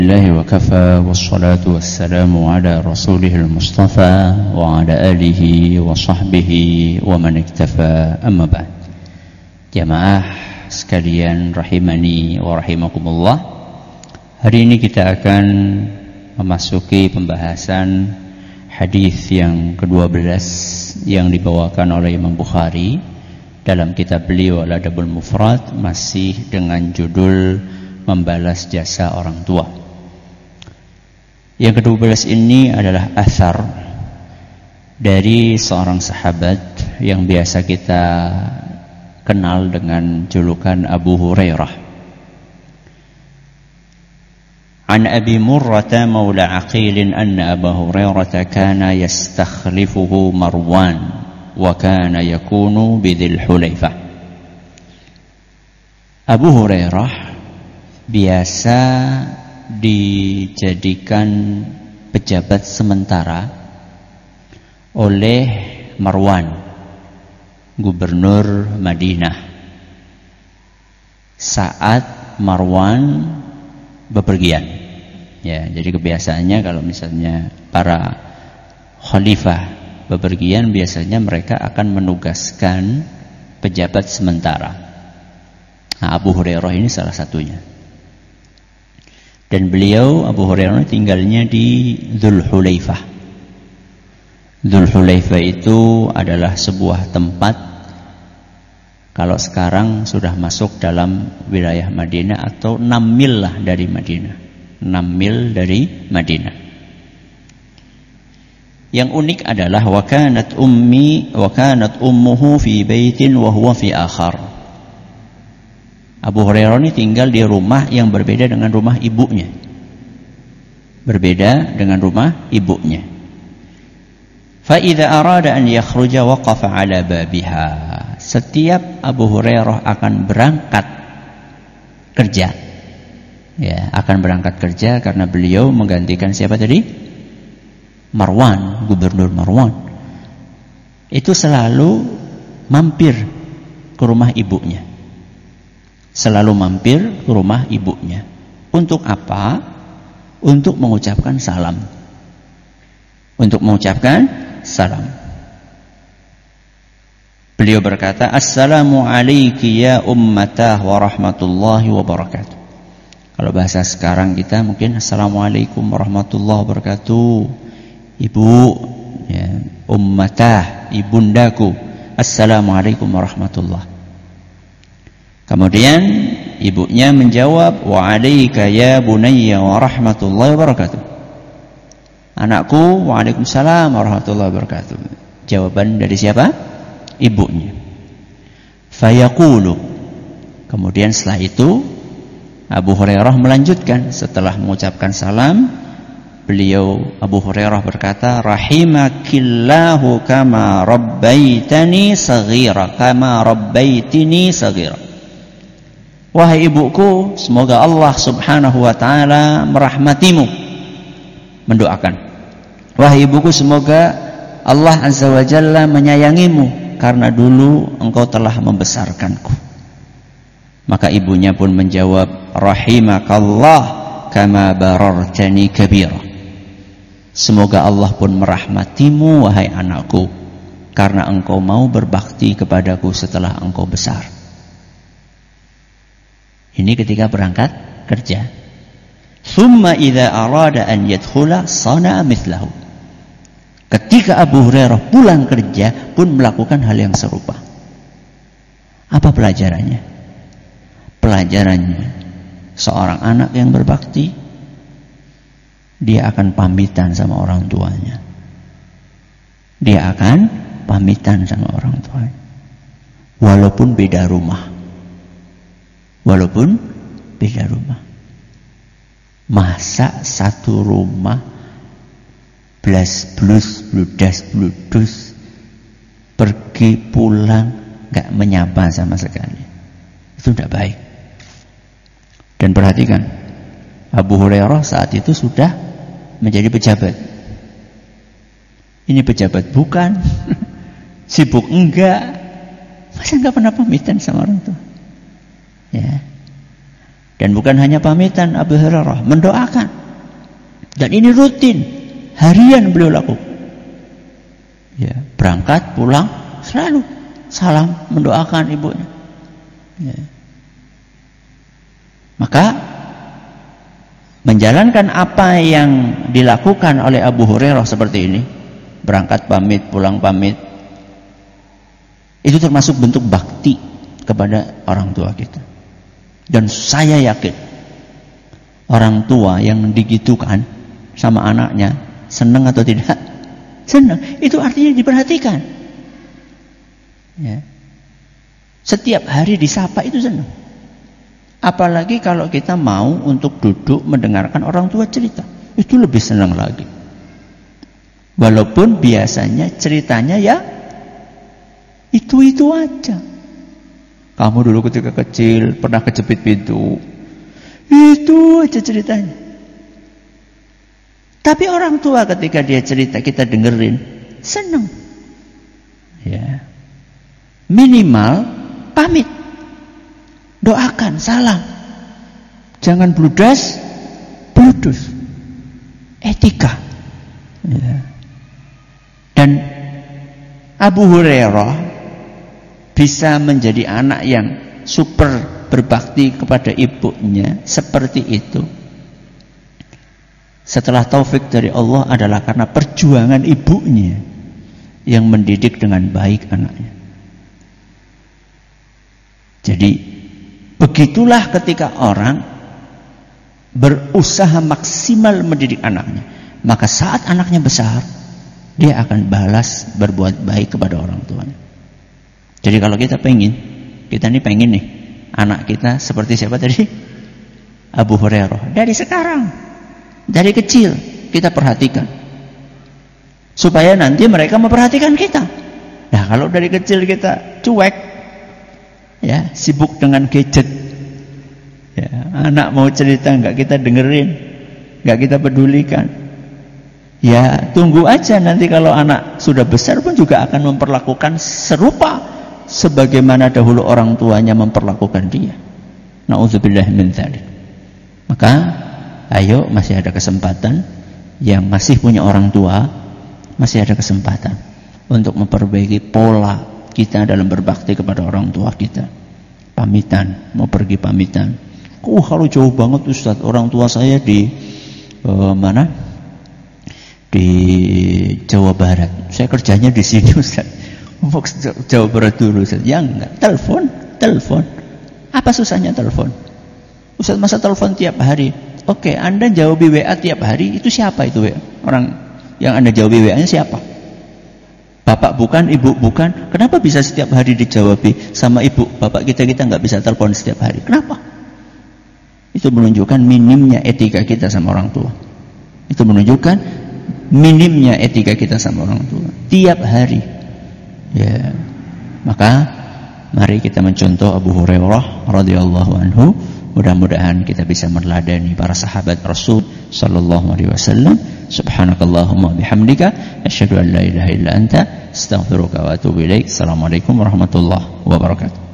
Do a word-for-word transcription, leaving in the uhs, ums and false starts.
الله وكفى والصلاة والسلام على رسوله المصطفى وعلى آله وصحبه ومن اكتفى أما بعد. Jamaah sekalian rahimani wa rahimakumullah. Hari ini kita akan memasuki pembahasan hadis yang kedua belas yang dibawakan oleh Imam Bukhari dalam kitab beliau Al-Adabul Mufrad, masih dengan judul membalas jasa orang tua. Yang kedua belas ini adalah athar dari seorang sahabat yang biasa kita kenal dengan julukan Abu Hurairah. An Abi Murrata maula Aqil anna Abu Hurairah kana yastakhlifuhu Marwan wa kana yakunu bidhil Hulaifah. Abu Hurairah biasa dijadikan pejabat sementara oleh Marwan, gubernur Madinah, saat Marwan bepergian. Ya, jadi kebiasaannya kalau misalnya para khalifah bepergian, biasanya mereka akan menugaskan pejabat sementara. Nah, Abu Hurairah ini salah satunya. Dan beliau, Abu Hurairah, tinggalnya di Dzul Hulaifah. Dzul Hulaifah itu adalah sebuah tempat, kalau sekarang sudah masuk dalam wilayah Madinah, atau enam mil lah dari Madinah. enam mil dari Madinah. Yang unik adalah wa kanat ummi wa kanat ummuhu fi baitin wa huwa fi akhar. Abu Hurairah ini tinggal di rumah yang berbeda dengan rumah ibunya. Berbeda dengan rumah ibunya. Fa idza arada an yakhruja waqafa ala babiha. Setiap Abu Hurairah akan berangkat kerja. Ya, akan berangkat kerja karena beliau menggantikan siapa tadi? Marwan, gubernur Marwan. Itu selalu mampir ke rumah ibunya. Selalu mampir ke rumah ibunya. Untuk apa? Untuk mengucapkan salam. Untuk mengucapkan salam. Beliau berkata, Assalamu alayki ya ummatah wa rahmatullahi wa barakatuh. Kalau bahasa sekarang kita mungkin Assalamualaikum warahmatullahi wabarakatuh. Ibu, ya, ummatah, ibundaku, Assalamualaikum warahmatullahi. Kemudian ibunya menjawab, wa alayka ya bunayya wa rahmatullahi wabarakatuh. Anakku, waalaikumsalam warahmatullahi wabarakatuh. Jawaban dari siapa? Ibunya. Fayaqulu. Kemudian setelah itu Abu Hurairah melanjutkan, setelah mengucapkan salam, beliau Abu Hurairah berkata, rahimakillahu kama rabbaitani saghira, kama rabbaitini saghira. Wahai ibuku, semoga Allah subhanahu wa ta'ala merahmatimu. Mendoakan, wahai ibuku, semoga Allah azza wa jalla menyayangimu, karena dulu engkau telah membesarkanku. Maka ibunya pun menjawab, rahimakallah kama barartani kabira. Semoga Allah pun merahmatimu, wahai anakku, karena engkau mau berbakti kepadaku setelah engkau besar. Ini ketika berangkat kerja. Thumma idza arada an yadkhula sana'a mithlahu. Ketika Abu Hurairah pulang kerja pun melakukan hal yang serupa. Apa pelajarannya? Pelajarannya, seorang anak yang berbakti, dia akan pamitan sama orang tuanya. Dia akan pamitan sama orang tuanya. Walaupun beda rumah. Walaupun beda rumah. Masa satu rumah blas blus bludas bludus, pergi pulang gak menyapa sama sekali. Itu tidak baik. Dan perhatikan, Abu Hurairah saat itu sudah menjadi pejabat. Ini pejabat bukan, sibuk enggak, masa enggak pernah pamitan sama orang tua. Ya. Dan bukan hanya pamitan, Abu Hurairah mendoakan. Dan ini rutin, harian beliau lakukan. Ya, berangkat, pulang, selalu salam mendoakan ibunya. Ya. Maka menjalankan apa yang dilakukan oleh Abu Hurairah seperti ini, berangkat pamit, pulang pamit, itu termasuk bentuk bakti kepada orang tua kita. Dan saya yakin orang tua yang digitukan sama anaknya senang atau tidak? Senang. Itu artinya diperhatikan. Ya. Setiap hari disapa itu senang. Apalagi kalau kita mau untuk duduk mendengarkan orang tua cerita, itu lebih senang lagi. Walaupun biasanya ceritanya ya itu-itu aja. Kamu dulu ketika kecil pernah kejepit pintu, itu aja ceritanya. Tapi orang tua ketika dia cerita kita dengerin, senang. Ya. Minimal pamit, doakan, salam. Jangan bludas, bludus. Etika. Ya. Dan Abu Hurairah bisa menjadi anak yang super berbakti kepada ibunya seperti itu. Setelah taufik dari Allah adalah karena perjuangan ibunya yang mendidik dengan baik anaknya. Jadi begitulah ketika orang berusaha maksimal mendidik anaknya, maka saat anaknya besar, dia akan balas berbuat baik kepada orang tuanya. Jadi kalau kita pengen, kita ini pengen nih anak kita seperti siapa tadi? Abu Hurairah. Dari sekarang, dari kecil kita perhatikan, supaya nanti mereka memperhatikan kita. Nah kalau dari kecil kita cuek, ya sibuk dengan gadget, ya, anak mau cerita nggak kita dengerin, nggak kita pedulikan, ya tunggu aja nanti kalau anak sudah besar pun juga akan memperlakukan serupa sebagaimana dahulu orang tuanya memperlakukan dia. Na'udzubillah min dzalik. Maka ayo, masih ada kesempatan, yang masih punya orang tua masih ada kesempatan untuk memperbaiki pola kita dalam berbakti kepada orang tua kita. Pamitan, mau pergi pamitan. Oh kalau jauh banget Ustaz, orang tua saya di uh, mana? Di Jawa Barat. Saya kerjanya di sini Ustaz. Mau Jawa Barat dulu Ustaz. Ya enggak, telepon, telepon. Apa susahnya telepon? Ustaz masa telepon tiap hari? Oke, Anda jawab W A tiap hari, itu siapa itu W A? Orang yang Anda jawab W A-nya siapa? Bapak bukan, ibu bukan. Kenapa bisa setiap hari dijawab sama ibu? Bapak kita kita nggak bisa telepon setiap hari. Kenapa? Itu menunjukkan minimnya etika kita sama orang tua. Itu menunjukkan minimnya etika kita sama orang tua. Tiap hari. Ya, maka mari kita mencontoh Abu Hurairah radhiyallahu anhu. Mudah-mudahan kita bisa meneladani para sahabat Rasul sallallahu alaihi wasallam. Subhanakallahumma bihamdika asyhadu an la ilaha illa anta astaghfiruka wa atubu ilaik. Assalamualaikum warahmatullahi wabarakatuh.